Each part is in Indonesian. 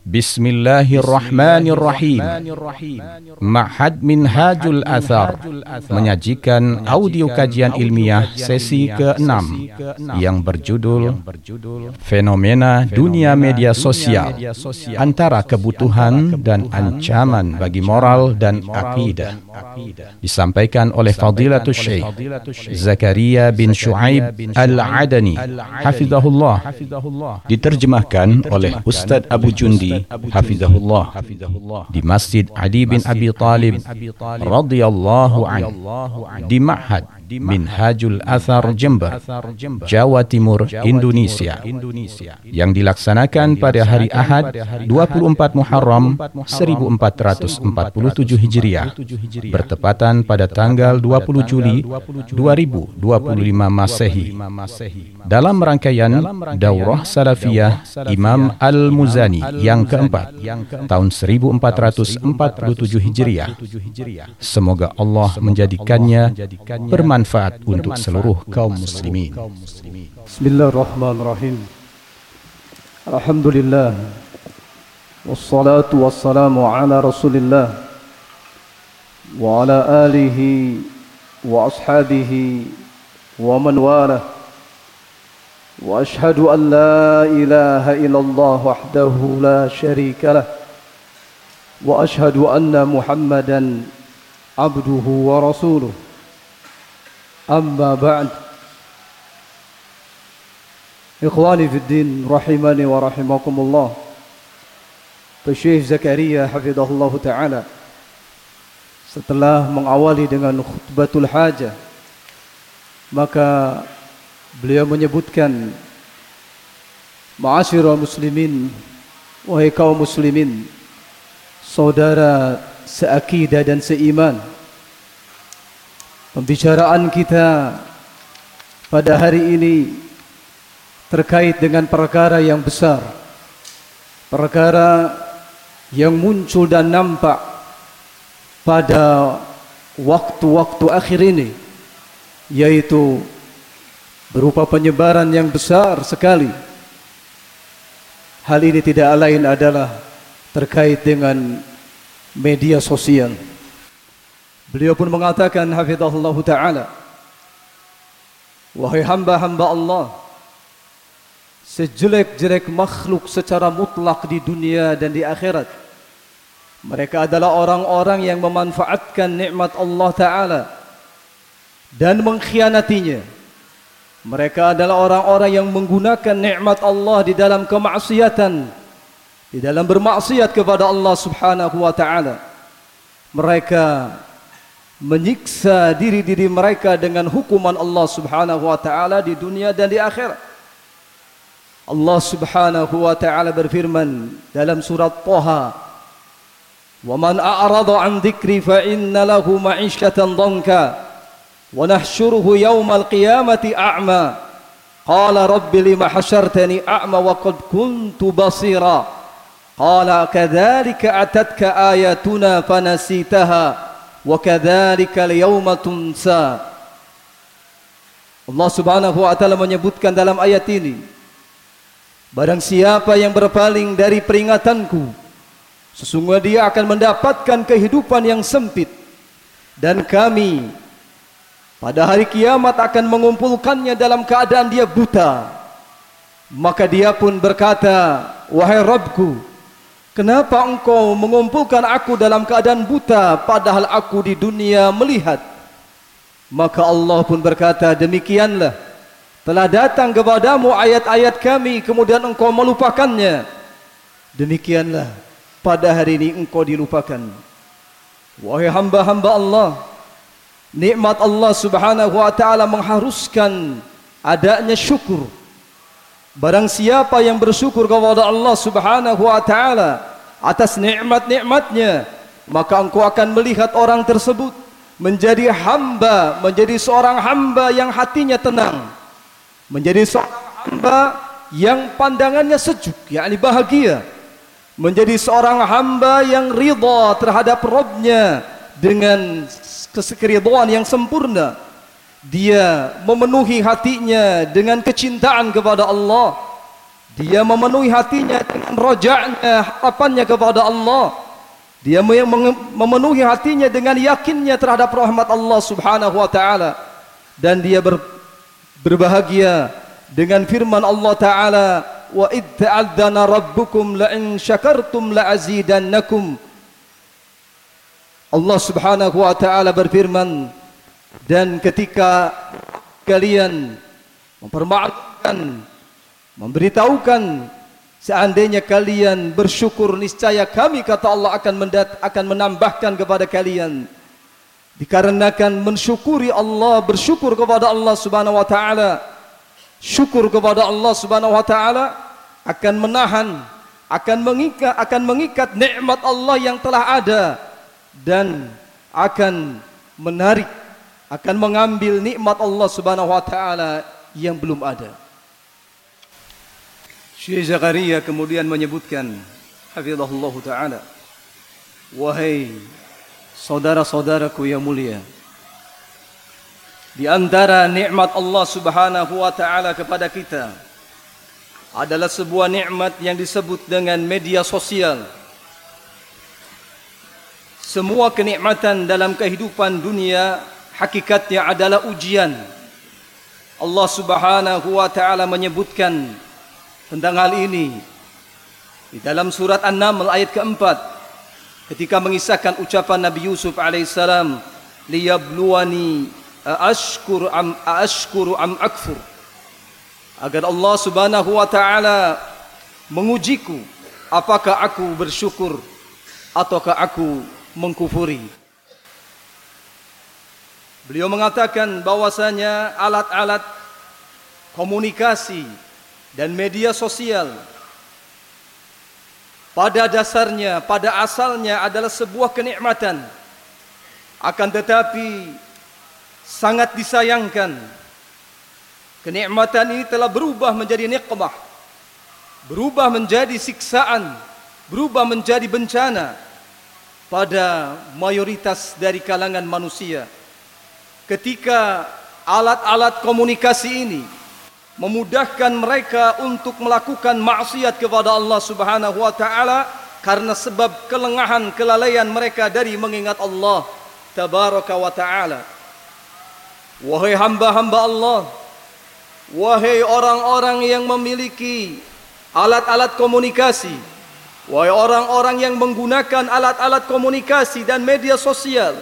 Bismillahirrahmanirrahim. Ma'had Minhajul Athar menyajikan audio kajian ilmiah sesi ke-6 yang berjudul Fenomena Dunia Media Sosial Antara Kebutuhan dan Ancaman bagi Moral dan Akidah. Disampaikan oleh Fadilatul Syekh Zakaria bin Shu'aib Al-Adani hafizahullah. Diterjemahkan oleh Ustadz Abu Jundi hafizahullah di Masjid Ali bin Abi Talib radhiyallahu anhu di Ma'had Minhajul Athar Jember, Jawa Timur, Indonesia, yang dilaksanakan pada hari Ahad 24 Muharram 1447 Hijriah bertepatan pada tanggal 20 Juli 2025 Masehi, dalam rangkaian Daurah Salafiyah Imam Al-Muzani yang keempat tahun 1447 Hijriah. Semoga Allah menjadikannya bermanfaat untuk seluruh kaum muslimin. Bismillahirrahmanirrahim. Alhamdulillah. Wassalatu wassalamu ala Rasulillah wa ala alihi wa ashabihi wa man walah. Wa ashhadu an la ilaha illallah wahdahu la syarika lah. Wa ashhadu anna Muhammadan abduhu wa rasuluh. Amma ba'd. Ikhwani fi din rahimani wa rahimakumullah. Syekh Zakaria hafizahullah ta'ala setelah mengawali dengan khutbatul hajah, maka beliau menyebutkan, ma'asyiral muslimin, wahai kaum muslimin, saudara seakidah dan seiman, pembicaraan kita pada hari ini terkait dengan perkara yang besar, perkara yang muncul dan nampak pada waktu-waktu akhir ini, yaitu berupa penyebaran yang besar sekali. Hal ini tidak lain adalah terkait dengan media sosial. Beliau pun mengatakan hafizahullah ta'ala, wahai hamba-hamba Allah, sejelek-jelek makhluk secara mutlak di dunia dan di akhirat, mereka adalah orang-orang yang memanfaatkan nikmat Allah Ta'ala dan mengkhianatinya. Mereka adalah orang-orang yang menggunakan nikmat Allah di dalam kemaksiatan, di dalam bermaksiat kepada Allah Subhanahu wa Ta'ala. Mereka menyiksa diri-diri mereka dengan hukuman Allah Subhanahu wa Ta'ala di dunia dan di akhirat. Allah Subhanahu wa Ta'ala berfirman dalam surat Thaha, "Wa man a'rada 'an dzikri fa inna lahu ma'isyatan dhanka wa nahsyuruhu yaumal qiyamati a'ma qala rabbi lima hasyartani a'ma wa qad kuntu basira qala kadzalika atatka ayatuna fanasitaha wa kadzalika al-yawma tunsa." Allah Subhanahu wa Ta'ala menyebutkan dalam ayat ini, barang siapa yang berpaling dari peringatanku, sesungguhnya dia akan mendapatkan kehidupan yang sempit, dan kami pada hari kiamat akan mengumpulkannya dalam keadaan dia buta. Maka dia pun berkata, wahai Rabbku, kenapa engkau mengumpulkan aku dalam keadaan buta padahal aku di dunia melihat? Maka Allah pun berkata, demikianlah, telah datang kepadamu ayat-ayat kami, kemudian engkau melupakannya. Demikianlah pada hari ini engkau dilupakan. Wahai hamba-hamba Allah, nikmat Allah Subhanahu wa Ta'ala mengharuskan adanya syukur. Barang siapa yang bersyukur kepada Allah Subhanahu wa Ta'ala atas nikmat-nikmatnya, maka engkau akan melihat orang tersebut menjadi hamba, menjadi seorang hamba yang hatinya tenang, menjadi seorang hamba yang pandangannya sejuk, yakni bahagia, menjadi seorang hamba yang ridha terhadap Rabbnya dengan keridhaan yang sempurna. Dia memenuhi hatinya dengan kecintaan kepada Allah, Dia memenuhi hatinya dengan rojaknya, harapannya kepada Allah. Dia memenuhi hatinya dengan yakinnya terhadap rahmat Allah subhanahu wa ta'ala. Dan dia berbahagia dengan firman Allah ta'ala, wa idh ta'adzana rabbukum la'in syakartum la'azidannakum. Allah subhanahu wa ta'ala berfirman, dan ketika kalian mempermaafkan, memberitahukan, seandainya kalian bersyukur, niscaya kami, kata Allah, akan menambahkan kepada kalian. Dikarenakan mensyukuri Allah, bersyukur kepada Allah subhanahu wa ta'ala, syukur kepada Allah subhanahu wa ta'ala akan menahan, akan mengikat nikmat Allah yang telah ada, dan akan menarik, akan mengambil nikmat Allah subhanahu wa ta'ala yang belum ada. Syekh Zakaria kemudian menyebutkan, hafizahullah ta'ala, wahai saudara-saudaraku yang mulia, di antara nikmat Allah subhanahu wa ta'ala kepada kita adalah sebuah nikmat yang disebut dengan media sosial. Semua kenikmatan dalam kehidupan dunia hakikatnya adalah ujian. Allah subhanahu wa ta'ala menyebutkan tentang hal ini di dalam surat An-Naml ayat keempat, ketika mengisahkan ucapan Nabi Yusuf alaihissalam, liyabluwani aashkuru am akfur, agar Allah subhanahu wa ta'ala mengujiku, apakah aku bersyukur ataukah aku mengkufuri. Beliau mengatakan bahwasanya alat-alat komunikasi dan media sosial pada dasarnya, pada asalnya adalah sebuah kenikmatan. Akan tetapi sangat disayangkan, kenikmatan ini telah berubah menjadi nikmah, berubah menjadi siksaan, berubah menjadi bencana pada mayoritas dari kalangan manusia. Ketika alat-alat komunikasi ini memudahkan mereka untuk melakukan maksiat kepada Allah subhanahu wa ta'ala karena sebab kelengahan, kelalaian mereka dari mengingat Allah tabaraka wa ta'ala. Wahai hamba-hamba Allah, wahai orang-orang yang memiliki alat-alat komunikasi, wahai orang-orang yang menggunakan alat-alat komunikasi dan media sosial,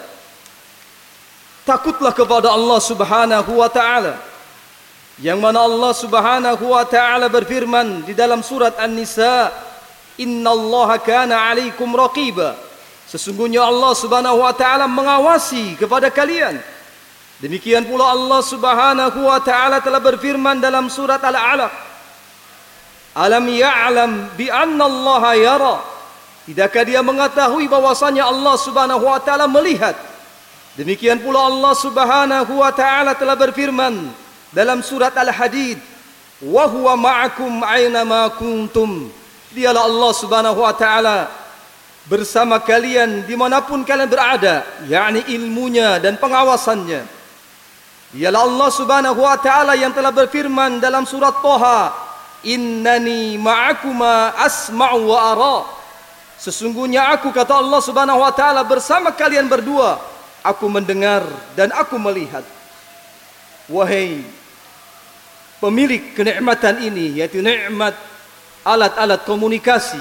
takutlah kepada Allah subhanahu wa ta'ala, yang mana Allah subhanahu wa ta'ala berfirman di dalam surat An-Nisa, innallaha kana alaikum raqiba, sesungguhnya Allah subhanahu wa ta'ala mengawasi kepada kalian. Demikian pula Allah subhanahu wa ta'ala telah berfirman dalam surat Al-Alaq, alam ya'lam bi anna Allah yara, tidakkah dia mengetahui bahwasanya Allah subhanahu wa ta'ala melihat. Demikian pula Allah subhanahu wa ta'ala telah berfirman dalam surat Al-Hadid, wa huwa ma'akum aina ma kuntum, dialah Allah subhanahu wa ta'ala bersama kalian dimanapun kalian berada, yakni ilmunya dan pengawasannya. Dialah Allah subhanahu wa ta'ala yang telah berfirman dalam surat Thaha, innani ma'akuma asma'u wa ara, sesungguhnya aku, kata Allah subhanahu wa ta'ala, bersama kalian berdua, aku mendengar dan aku melihat. Wahai pemilik kenikmatan ini, yaitu nikmat alat-alat komunikasi,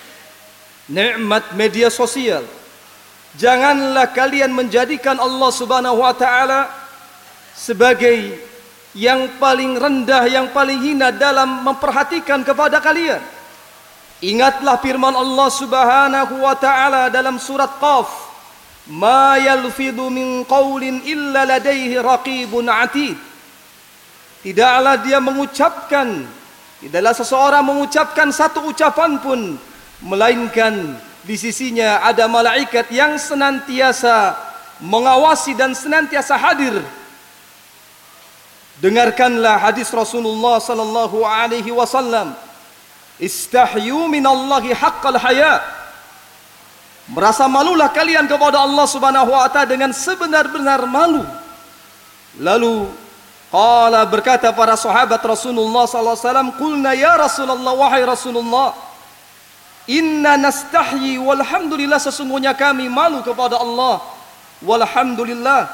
nikmat media sosial, janganlah kalian menjadikan Allah subhanahu wa ta'ala sebagai yang paling rendah, yang paling hina dalam memperhatikan kepada kalian. Ingatlah firman Allah subhanahu wa ta'ala dalam surat Qaf, ma yalfidu min qawlin illa ladaihi raqibun atid, tidaklah dia mengucapkan, tidaklah seseorang mengucapkan satu ucapan pun, melainkan di sisinya ada malaikat yang senantiasa mengawasi dan senantiasa hadir. Dengarkanlah hadis Rasulullah sallallahu alaihi wasallam, istahyu minallahi haqqal haya, merasa malulah kalian kepada Allah subhanahu wa ta'ala dengan sebenar-benar malu. Lalu Qala, berkata para sahabat Rasulullah sallallahu alaihi wasallam, qulna ya Rasulullah, wahai Rasulullah, inna nastahyi walhamdulillah, sesungguhnya kami malu kepada Allah, walhamdulillah.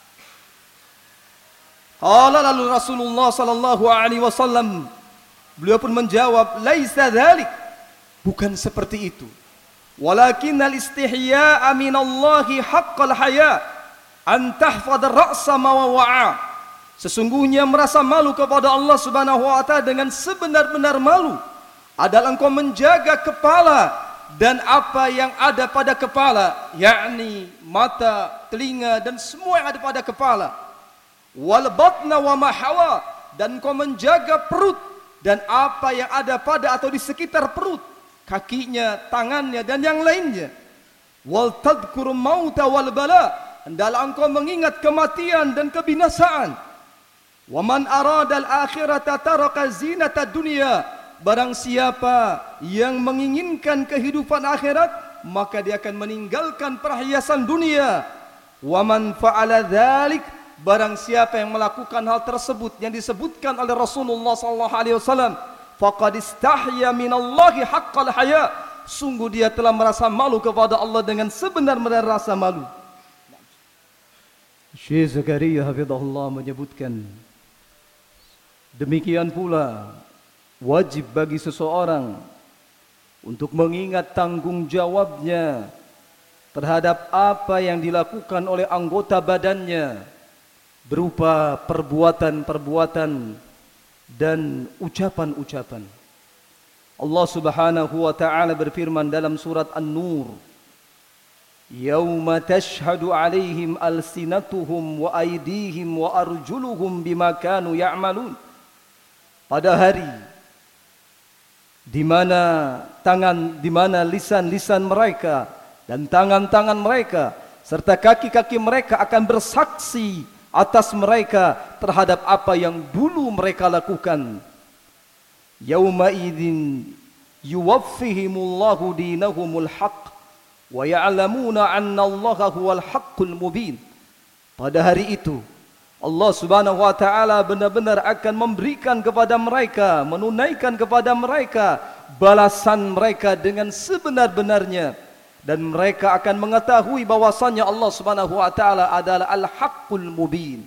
Qala, lalu Rasulullah sallallahu alaihi wasallam, beliau pun menjawab, laisa dzalik, bukan seperti itu. Walakinnal istihya'a minallahi haqqal haya an tahfadha ra'sa ma wa'a. Sesungguhnya merasa malu kepada Allah Subhanahu wa taala dengan sebenar-benar malu adalah engkau menjaga kepala dan apa yang ada pada kepala, yakni mata, telinga dan semua yang ada pada kepala. Wal batna wa ma hawa, dan engkau menjaga perut dan apa yang ada pada atau di sekitar perut, kakinya, tangannya dan yang lainnya. Wal tadhkur mauta wal bala, hendaklah engkau mengingat kematian dan kebinasaan. Wa man arada al-akhirata taraka zinata dunya, barang siapa yang menginginkan kehidupan akhirat, maka dia akan meninggalkan perhiasan dunia. Wa man fa'ala dzalik, barang siapa yang melakukan hal tersebut yang disebutkan oleh Rasulullah sallallahu alaihi wasallam, faqad istahya minallahi haqqal haya, sungguh dia telah merasa malu kepada Allah dengan sebenar-benar rasa malu. Syekh Zakaria hafizahullah menyebutkan, demikian pula wajib bagi seseorang untuk mengingat tanggung jawabnya terhadap apa yang dilakukan oleh anggota badannya berupa perbuatan-perbuatan dan ucapan-ucapan. Allah Subhanahu wa taala berfirman dalam surat An-Nur, yauma tashhadu alaihim alsinatuhum wa aydihim wa arjuluhum bima kanu ya'malun. Pada hari di mana lisan-lisan mereka dan tangan-tangan mereka serta kaki-kaki mereka akan bersaksi atas mereka terhadap apa yang dulu mereka lakukan. Yauma idzin yuwaffihimullahu dinahumul haqq wa ya'lamuna anna Allaha huwal haqqul mubin. Pada hari itu Allah Subhanahu wa taala benar-benar akan memberikan kepada mereka, menunaikan kepada mereka balasan mereka dengan sebenar-benarnya, dan mereka akan mengetahui bahwasannya Allah Subhanahu wa taala adalah Al-Haqqul Mubin.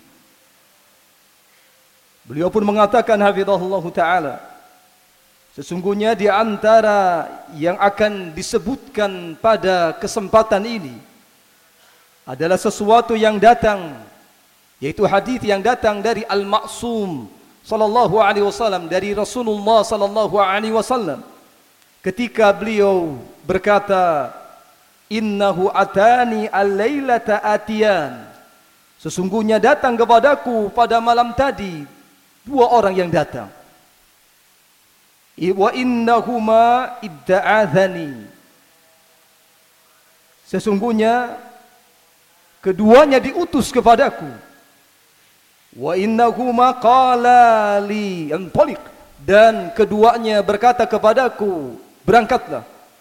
Beliau pun mengatakan hafizahullah taala, sesungguhnya di antara yang akan disebutkan pada kesempatan ini adalah sesuatu yang datang, yaitu hadis yang datang dari Al-Ma'sum sallallahu alaihi wasallam, dari Rasulullah sallallahu alaihi wasallam, ketika beliau berkata, innahu atani al-lailata atiyan, sesungguhnya datang kepadaku pada malam tadi dua orang yang datang. Wa innahuma idda'adhani, sesungguhnya keduanya diutus kepadaku. Wa innahuma qala li antaliq, dan keduanya berkata kepadaku, berangkatlah.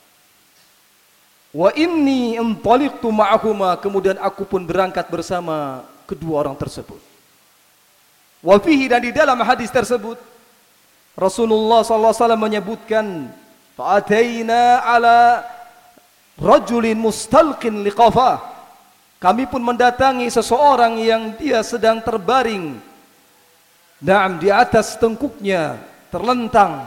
Wa inni antaliqtu ma'ahuma, kemudian aku pun berangkat bersama kedua orang tersebut. Wa fihi, dan di dalam hadis tersebut Rasulullah sallallahu alaihi wasallam menyebutkan, fa'ataina ala rajulin mustalqin liqafah, kami pun mendatangi seseorang yang dia sedang terbaring, di atas tengkuknya terlentang.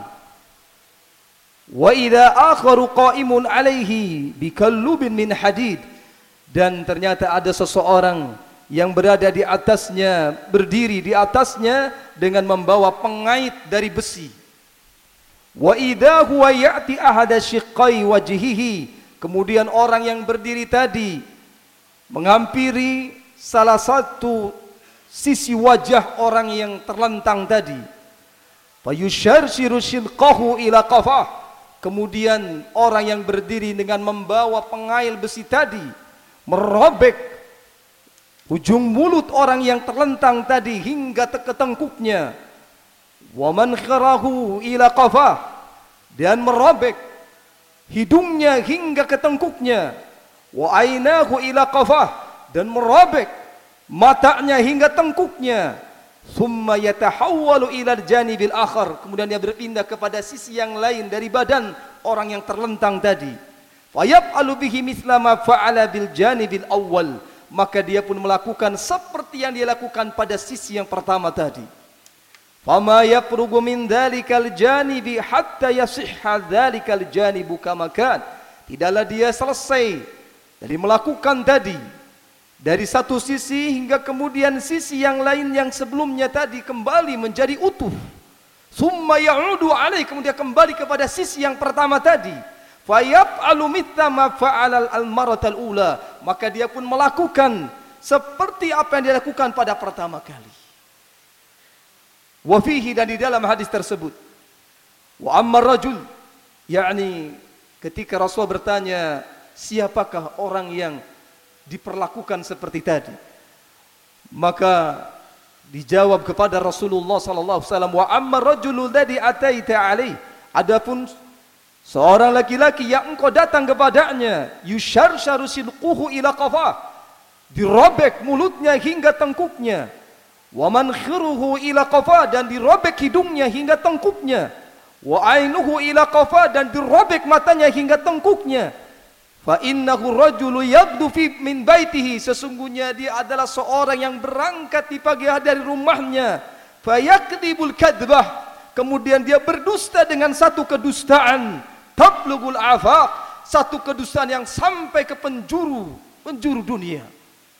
Wa idza akharu qa'imun alaihi bikallubin min hadid, dan ternyata ada seseorang yang berada di atasnya, berdiri di atasnya dengan membawa pengait dari besi. Wa idza huwa ya'ti ahada shiqqai wajhihi, kemudian orang yang berdiri tadi menghampiri salah satu sisi wajah orang yang terlentang tadi. Fayusharshiru shilqahu ila qafah, kemudian orang yang berdiri dengan membawa pengail besi tadi merobek ujung mulut orang yang terlentang tadi hingga ke tengkuknya. Wa mankharahu ila qafah, dan merobek hidungnya hingga ke tengkuknya. Wa ainahu ila qafah, dan merobek matanya hingga tengkuknya. thumma yatahawwalu ila al-janibil akhar, kemudian dia berpindah kepada sisi yang lain dari badan orang yang terlentang tadi. Fayaf'alu bihi mithla ma fa'ala bil janibil awwal, maka dia pun melakukan seperti yang dia lakukan pada sisi yang pertama tadi. Fama yafrugu min dhalikal janibi hatta yasihha dhalikal janibu kama kan, tidaklah dia selesai dari melakukan tadi dari satu sisi hingga kemudian sisi yang lain yang sebelumnya tadi kembali menjadi utuh. Summa ya'udu alaih, kemudian kembali kepada sisi yang pertama tadi. Fayaf'alu mithla ma fa'ala al-maratal ula, maka dia pun melakukan seperti apa yang dia lakukan pada pertama kali. Wa fihi, dan di dalam hadis tersebut, wa amma rajul, yakni ketika Rasul bertanya siapakah orang yang diperlakukan seperti tadi, maka dijawab kepada Rasulullah sallallahu alaihi wasallam, wa amma rajulul ladzi ataita alaih, adapun seorang laki-laki yang engkau datang kepadanya, yusharsharu silquhu ila qafah, dirobek mulutnya hingga tengkuknya, wa mankhiruhu ila qafah, dan dirobek hidungnya hingga tengkuknya, wa ainuhu ila qafah, dan dirobek matanya hingga tengkuknya. Fa innahu rajulu yaghdu fi min baitihi, sesungguhnya dia adalah seorang yang berangkat di pagi hari dari rumahnya, fa yakdibul kadbah, kemudian dia berdusta dengan satu kedustaan, tablugul afaq, satu kedustaan yang sampai ke penjuru dunia.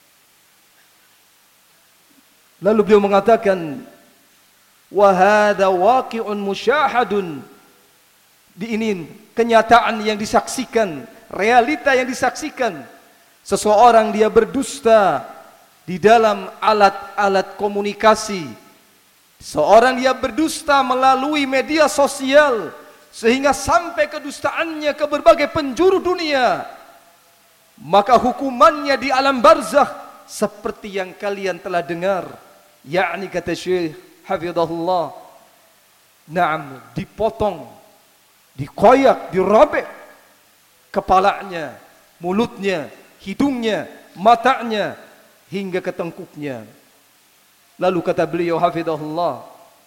Lalu beliau mengatakan, wa hadza waqi'un musyahadun, ini kenyataan yang disaksikan, realita yang disaksikan. Seseorang dia berdusta di dalam alat-alat komunikasi, seorang dia berdusta melalui media sosial, sehingga sampai kedustaannya ke berbagai penjuru dunia, maka hukumannya di alam barzakh seperti yang kalian telah dengar, yakni kata Syekh hafizahullah, na'am, dipotong, dikoyak, dirobek kepalanya, mulutnya, hidungnya, matanya, hingga ke tengkuknya. Lalu kata beliau hafizahullah,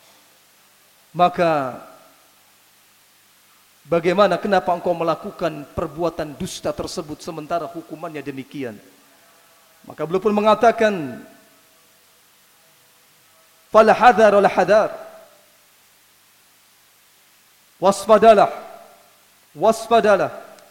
maka bagaimana, kenapa engkau melakukan perbuatan dusta tersebut sementara hukumannya demikian? Maka beliau pun mengatakan, fal hadar wal hadar, waspadalah, waspadalah,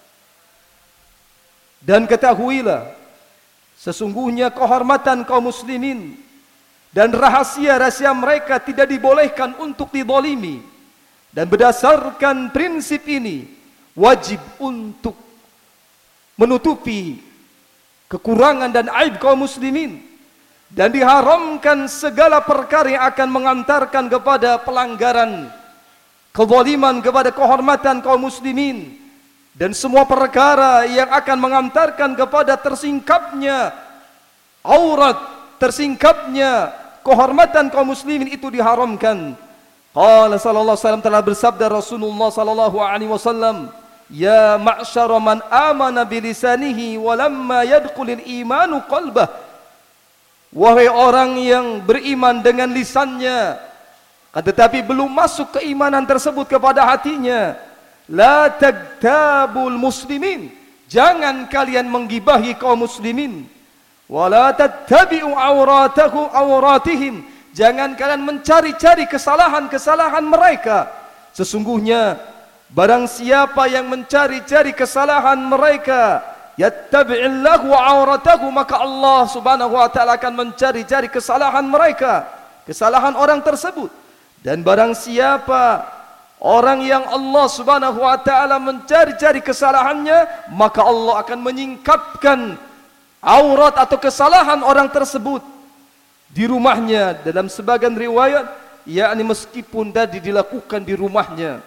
dan ketahuilah sesungguhnya kehormatan kaum muslimin dan rahasia-rahasia mereka tidak dibolehkan untuk dizalimi, dan berdasarkan prinsip ini wajib untuk menutupi kekurangan dan aib kaum muslimin, dan diharamkan segala perkara yang akan mengantarkan kepada pelanggaran, kezaliman kepada kehormatan kaum muslimin, dan semua perkara yang akan mengantarkan kepada tersingkapnya aurat, tersingkapnya kehormatan kaum muslimin itu diharamkan. Qala sallallahu alaihi wasallam, telah bersabda Rasulullah sallallahu alaihi wasallam, ya ma'syara man amana bilisanihi wa lamma yadkhulul imanu qalbah, wahai orang yang beriman dengan lisannya tetapi belum masuk keimanan tersebut kepada hatinya, la tagtabul muslimin, jangan kalian menggibahi kaum muslimin, wala tattabi'u awratihim, jangan kalian mencari-cari kesalahan-kesalahan mereka. Sesungguhnya barang siapa yang mencari-cari kesalahan mereka, yattabi'illahu awratahu, maka Allah subhanahu wa ta'ala akan mencari-cari kesalahan mereka, kesalahan orang tersebut. Dan barang siapa orang yang Allah subhanahu wa ta'ala mencari-cari kesalahannya, maka Allah akan menyingkapkan aurat atau kesalahan orang tersebut di rumahnya. Dalam sebagian riwayat, yakni meskipun tadi dilakukan di rumahnya.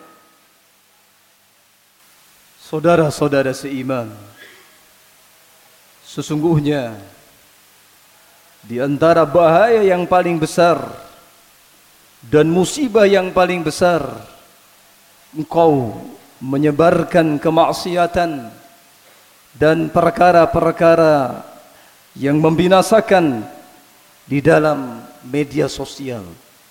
Saudara-saudara seiman, sesungguhnya di antara bahaya yang paling besar dan musibah yang paling besar, engkau menyebarkan kemaksiatan dan perkara-perkara yang membinasakan di dalam media sosial,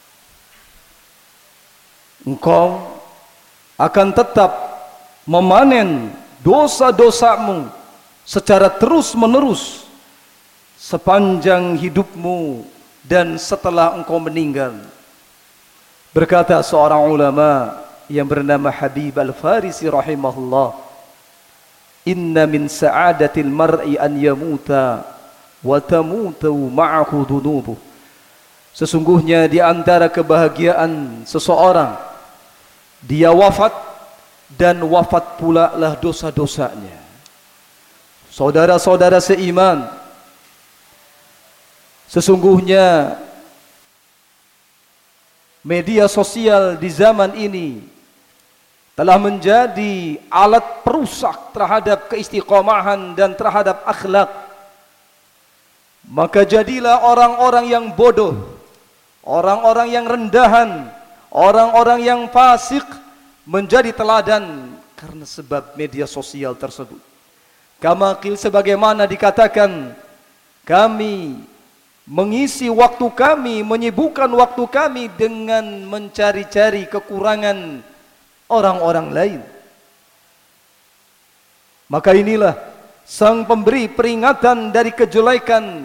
engkau akan tetap memanen dosa-dosamu secara terus-menerus sepanjang hidupmu dan setelah engkau meninggal. Berkata seorang ulama yang bernama Habib Al-Farisi rahimahullah, inna min sa'adatil mar'i an yamuta wa tamutu ma'ahu dunubuh. Sesungguhnya di antara kebahagiaan seseorang, dia wafat dan wafat pula lah dosa-dosanya. Saudara-saudara seiman, sesungguhnya media sosial di zaman ini telah menjadi alat perusak terhadap keistiqomahan dan terhadap akhlak. Maka jadilah orang-orang yang bodoh, orang-orang yang rendahan, orang-orang yang fasik menjadi teladan karena sebab media sosial tersebut. Kamakil sebagaimana dikatakan, kami mengisi waktu kami, menyibukkan waktu kami dengan mencari-cari kekurangan orang-orang lain. Maka inilah sang pemberi peringatan dari kejelekan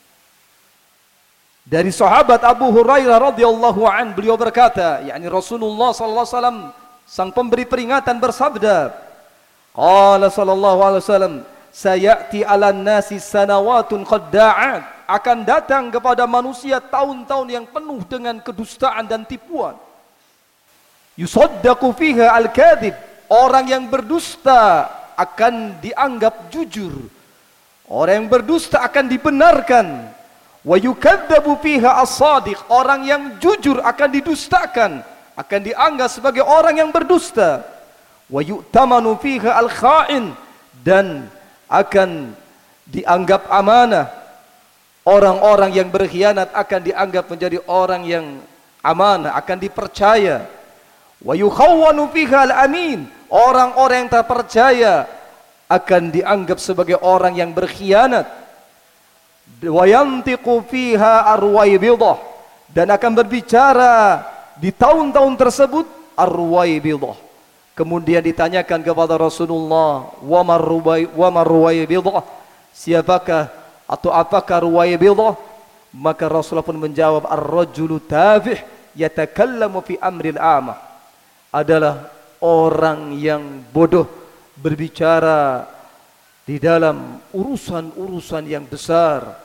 dari sahabat Abu Hurairah radhiyallahu an. Beliau berkata, yakni Rasulullah sallallahu alaihi wasallam, sang pemberi peringatan bersabda, qala sallallahu alaihi wasallam, sayati 'alan nasi sanawatun qadda'at, akan datang kepada manusia tahun-tahun yang penuh dengan kedustaan dan tipuan. Yusaddaqu fiha al-kadhib, orang yang berdusta akan dianggap jujur, orang yang berdusta akan dibenarkan. Wa yukadzabu fiha as-sadiq, orang yang jujur akan didustakan, akan dianggap sebagai orang yang berdusta. Wa yu'tamanu fiha al-kha'in, dan akan dianggap amanah. Orang-orang yang berkhianat akan dianggap menjadi orang yang amanah, akan dipercaya. Wa yukhawwanu fiha al-amin, orang-orang yang terpercaya akan dianggap sebagai orang yang berkhianat. Wa yantiqu fiha arwaybidah, dan akan berbicara di tahun-tahun tersebut arwaybidah. Kemudian ditanyakan kepada Rasulullah, wa marwaybidah, siapakah atau apakah ruwaybidah? Maka Rasulullah pun menjawab, ar-rajulu tafih yatakallamu fi amril amah, adalah orang yang bodoh berbicara di dalam urusan-urusan yang besar.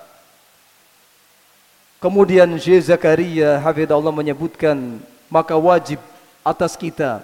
Kemudian Syekh Zakaria hafizahullah menyebutkan, maka wajib atas kita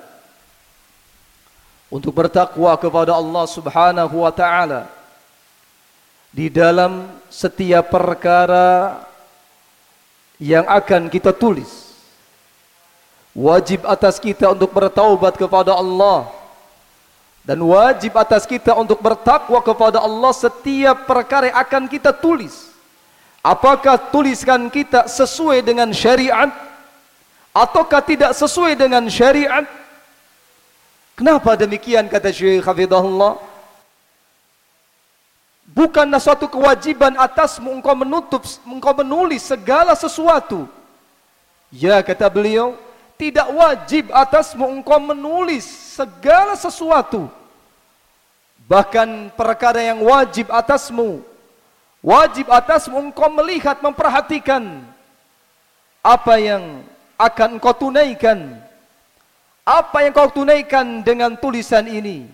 untuk bertakwa kepada Allah Subhanahu wa taala di dalam setiap perkara yang akan kita tulis. Wajib atas kita untuk bertaubat kepada Allah, dan wajib atas kita untuk bertakwa kepada Allah setiap perkara yang akan kita tulis. Apakah tuliskan kita sesuai dengan syariat ataukah tidak sesuai dengan syariat? Kenapa demikian, kata Syekh hafizahullah? Bukanlah suatu kewajiban atasmu engkau menulis segala sesuatu. Ya, kata beliau, tidak wajib atasmu engkau menulis segala sesuatu. Bahkan perkara yang wajib atasmu engkau melihat, memperhatikan apa yang akan engkau tunaikan. Apa yang kau tunaikan dengan tulisan ini?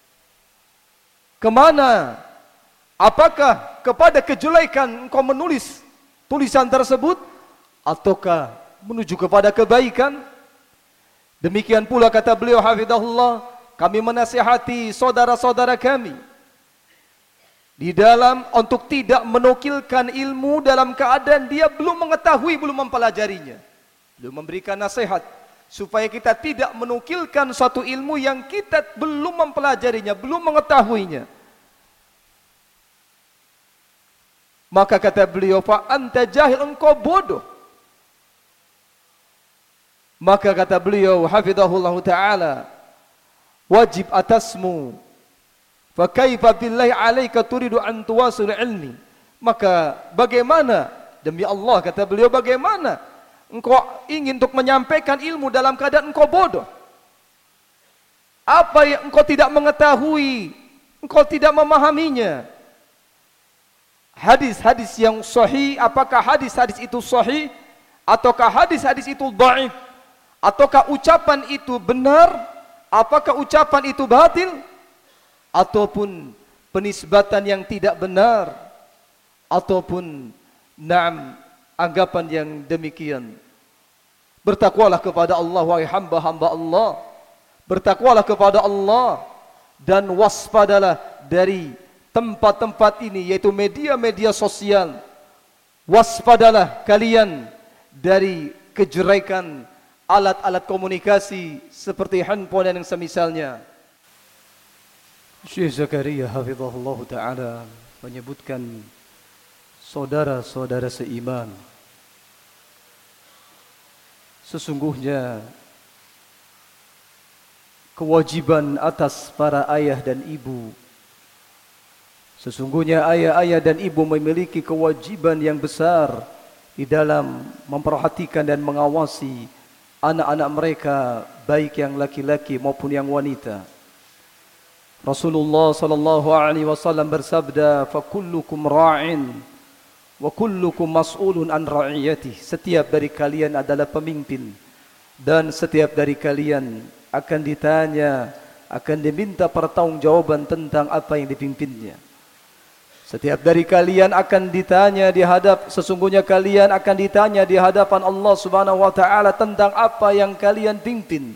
Kemana? Apakah kepada kejelekan engkau menulis tulisan tersebut, ataukah menuju kepada kebaikan? Demikian pula kata beliau hafizahullah, kami menasihati saudara-saudara kami di dalam untuk tidak menukilkan ilmu dalam keadaan dia belum mengetahui, belum mempelajarinya, belum memberikan nasihat supaya kita tidak menukilkan suatu ilmu yang kita belum mempelajarinya, belum mengetahuinya. Maka kata beliau, fa anta jahil, engkau bodoh. Maka kata beliau hafizahullah taala, wajib atasmu, fa kaifa billahi alaika turidu an tuwasil ilmi, maka bagaimana Demi Allah, kata beliau, bagaimana engkau ingin untuk menyampaikan ilmu dalam keadaan engkau bodoh? Apa yang engkau tidak mengetahui, engkau tidak memahaminya. Hadis-hadis yang sahih, apakah hadis-hadis itu sahih ataukah hadis-hadis itu dhaif? Ataukah ucapan itu benar? Apakah ucapan itu batil? Ataupun penisbatan yang tidak benar? Ataupun anggapan yang demikian? Bertakwalah kepada Allah, wahai hamba-hamba Allah. Bertakwalah kepada Allah dan waspadalah dari tempat-tempat ini, yaitu media-media sosial. Waspadalah kalian dari kejelekan alat-alat komunikasi seperti handphone dan yang semisalnya. Syekh Zakaria hafizahullah ta'ala menyebutkan saudara-saudara seiman, sesungguhnya kewajiban atas para ayah dan ibu, sesungguhnya ayah-ayah dan ibu memiliki kewajiban yang besar di dalam memperhatikan dan mengawasi anak-anak mereka, baik yang laki-laki maupun yang wanita. Rasulullah sallallahu alaihi wasallam bersabda, "Fa kullukum ra'in wa kullukum mas'ulun an ra'iyatihi." Setiap dari kalian adalah pemimpin dan setiap dari kalian akan ditanya, akan diminta pertanggungjawaban tentang apa yang dipimpinnya. Setiap dari kalian akan ditanya sesungguhnya kalian akan ditanya di hadapan Allah Subhanahu wa taala tentang apa yang kalian pimpin.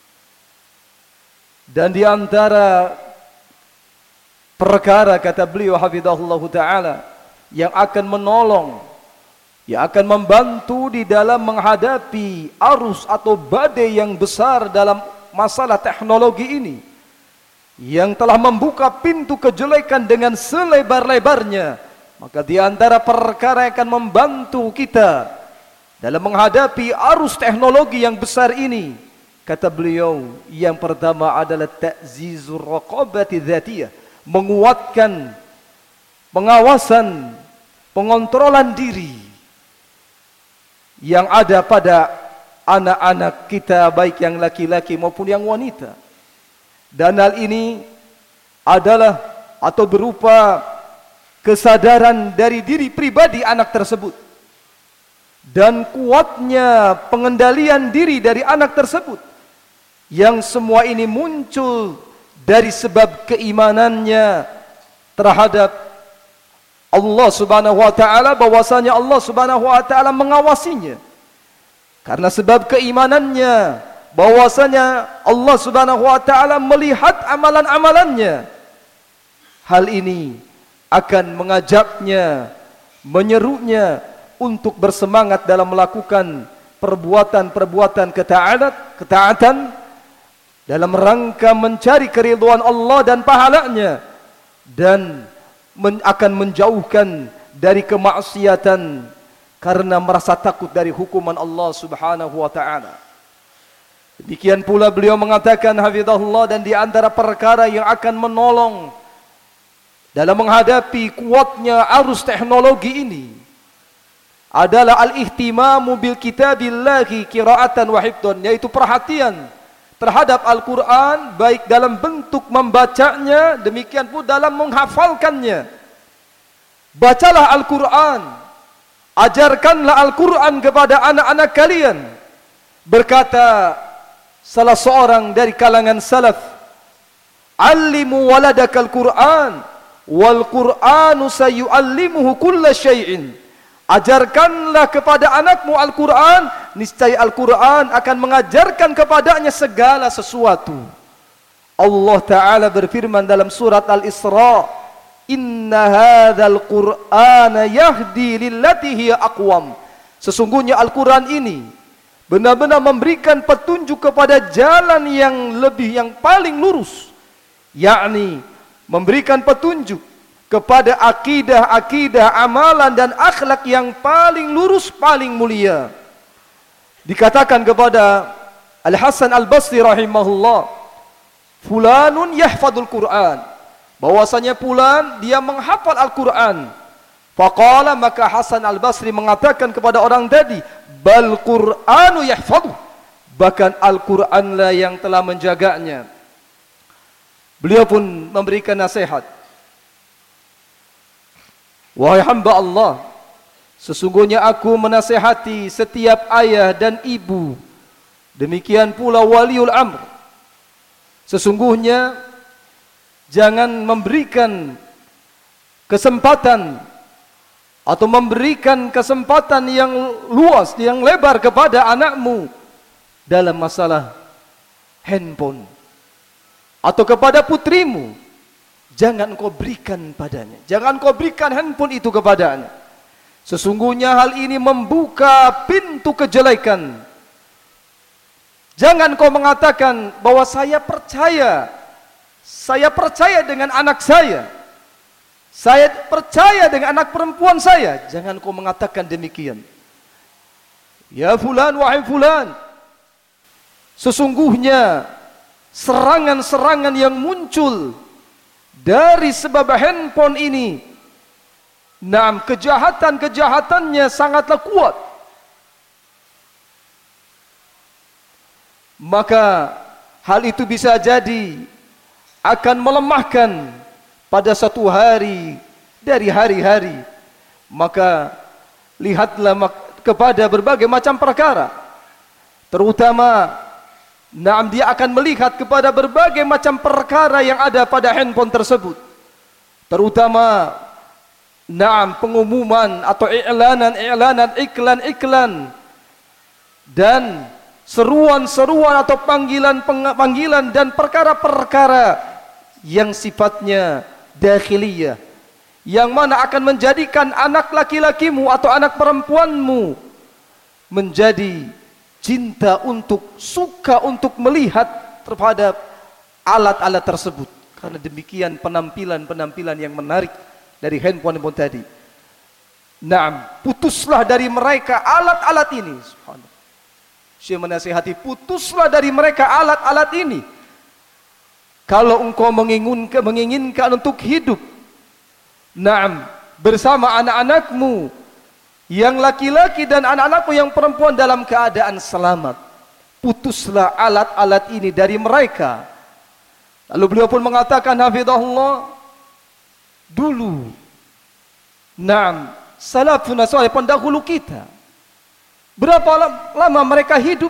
Dan di antara perkara, kata beliau hafizahullah taala, yang akan menolong, yang akan membantu di dalam menghadapi arus atau badai yang besar dalam masalah teknologi ini, yang telah membuka pintu kejelekan dengan selebar-lebarnya, maka di antara perkara yang akan membantu kita dalam menghadapi arus teknologi yang besar ini, kata beliau, yang pertama adalah ta'zizur raqabati dzatiyah, menguatkan pengawasan, pengontrolan diri yang ada pada anak-anak kita, baik yang laki-laki maupun yang wanita. Dan hal ini adalah atau berupa kesadaran dari diri pribadi anak tersebut dan kuatnya pengendalian diri dari anak tersebut, yang semua ini muncul dari sebab keimanannya terhadap Allah Subhanahu wa taala, bahwasanya Allah Subhanahu wa taala mengawasinya. Karena sebab keimanannya bahwasanya Allah Subhanahu wa taala melihat amalan-amalannya, hal ini akan mengajaknya, menyerunya untuk bersemangat dalam melakukan perbuatan-perbuatan ketaatan dalam rangka mencari keridhaan Allah dan pahalanya, dan akan menjauhkan dari kemaksiatan karena merasa takut dari hukuman Allah Subhanahu wa taala. Demikian pula beliau mengatakan hafizahullah, dan di antara perkara yang akan menolong dalam menghadapi kuatnya arus teknologi ini adalah al-ihtimamu bil kitabillahi qira'atan wa hifdhan, yaitu perhatian terhadap Al-Quran, baik dalam bentuk membacanya, demikian pun dalam menghafalkannya. Bacalah Al-Quran, ajarkanlah Al-Quran kepada anak-anak kalian. Berkata salah seorang dari kalangan salaf, "Allimu waladakal Qur'an wal Qur'anu sayu'allimuhu kulla syai'in." Ajarkanlah kepada anakmu Al-Quran, niscaya Al-Quran akan mengajarkan kepadanya segala sesuatu. Allah Ta'ala berfirman dalam surat Al-Isra, "Inna hadzal Qur'ana yahdi lillati hiya aqwam." Sesungguhnya Al-Quran ini benar-benar memberikan petunjuk kepada jalan yang paling lurus, yakni memberikan petunjuk kepada akidah, amalan dan akhlak yang paling lurus, paling mulia. Dikatakan kepada Al-Hasan Al-Basri rahimahullah, "Fulanun yahfadul Qur'an." Bahwasanya fulan dia menghafal Al-Quran. Faqala, maka Hasan al-Basri mengatakan kepada orang tadi, bal Qur'anu yahfadhu, bahkan Al-Qur'anlah yang telah menjaganya. Beliau pun memberikan nasihat, wahai hamba Allah, sesungguhnya aku menasihati setiap ayah dan ibu, demikian pula waliul amr. Sesungguhnya jangan memberikan kesempatan atau memberikan kesempatan yang luas, yang lebar kepada anakmu dalam masalah handphone, atau kepada putrimu, jangan kau berikan padanya, jangan kau berikan handphone itu kepadanya. Sesungguhnya hal ini membuka pintu kejelekan. Jangan kau mengatakan bahwa saya percaya dengan anak saya percaya dengan anak perempuan saya. Jangan kau mengatakan demikian. Ya fulan, wahai fulan, sesungguhnya serangan-serangan yang muncul dari sebab handphone ini, kejahatan-kejahatannya sangatlah kuat. Maka hal itu bisa jadi akan melemahkan pada satu hari dari hari-hari. Maka lihatlah kepada berbagai macam perkara, terutama dia akan melihat kepada berbagai macam perkara yang ada pada handphone tersebut, terutama pengumuman atau iklan dan seruan-seruan atau panggilan dan perkara-perkara yang sifatnya dakhiliyah, yang mana akan menjadikan anak laki-lakimu atau anak perempuanmu menjadi suka untuk melihat terhadap alat-alat tersebut. Karena demikian penampilan yang menarik dari handphone tadi. Putuslah dari mereka alat-alat ini. Subhanallah. Syekh menasihati, putuslah dari mereka alat-alat ini. Kalau engkau menginginkan untuk hidup bersama anak-anakmu yang laki-laki dan anak-anakmu yang perempuan dalam keadaan selamat, putuslah alat-alat ini dari mereka. Lalu beliau pun mengatakan, hafizahullah, dulu salafun salih, pendahulu kita, berapa lama mereka hidup?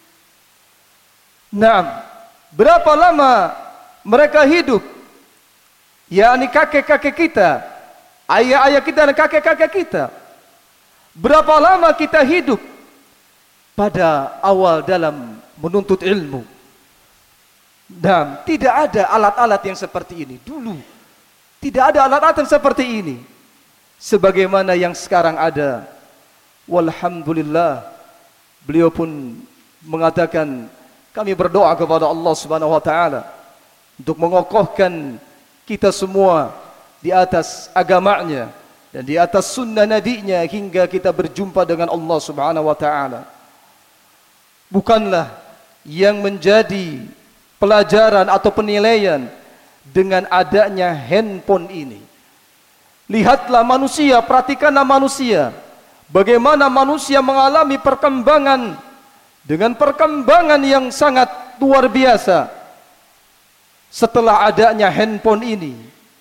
Berapa lama mereka hidup? yakni kakek-kakek kita, ayah-ayah kita dan kakek-kakek kita. Berapa lama kita hidup pada awal dalam menuntut ilmu? Dan tidak ada alat-alat yang seperti ini dulu. Tidak ada alat-alat yang seperti ini sebagaimana yang sekarang ada. Walhamdulillah, beliau pun mengatakan, kami berdoa kepada Allah Subhanahu wa taala untuk mengokohkan kita semua di atas agamanya dan di atas sunnah nabinya hingga kita berjumpa dengan Allah Subhanahu wa taala. Bukanlah yang menjadi pelajaran atau penilaian dengan adanya handphone ini. Lihatlah manusia, perhatikanlah manusia, bagaimana manusia mengalami perkembangan dengan perkembangan yang sangat luar biasa setelah adanya handphone ini.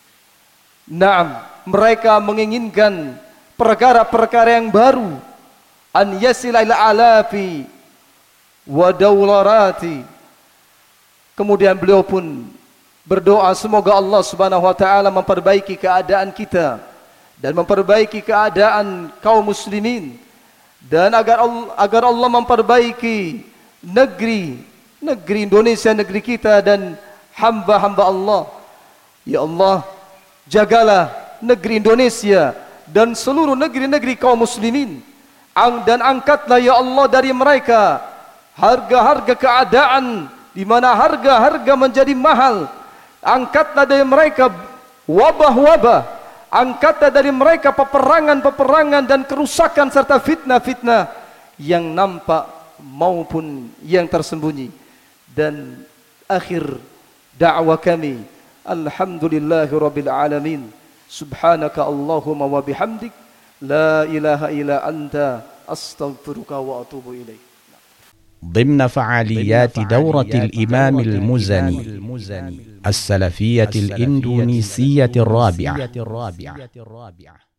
Mereka menginginkan perkara-perkara yang baru, an yasila ila alafi wa dawlarati. Kemudian beliau pun berdoa semoga Allah Subhanahu wa taala memperbaiki keadaan kita dan memperbaiki keadaan kaum muslimin, dan agar Allah memperbaiki negeri Indonesia, negeri kita dan hamba-hamba Allah. Ya Allah, jagalah negeri Indonesia dan seluruh negeri-negeri kaum muslimin, dan angkatlah ya Allah dari mereka harga-harga keadaan di mana harga-harga menjadi mahal. Angkatlah dari mereka wabah-wabah, angkatlah dari mereka peperangan-peperangan dan kerusakan serta fitnah-fitnah yang nampak maupun yang tersembunyi. Dan akhir da'wah kami, alhamdulillahirabbil alamin. Subhanaka Allahumma wa bihamdik, la ilaha illa anta, astaghfiruka wa atubu ilaik. ضمن فعاليات دورة الإمام المزني السلفية الإندونيسية الرابعة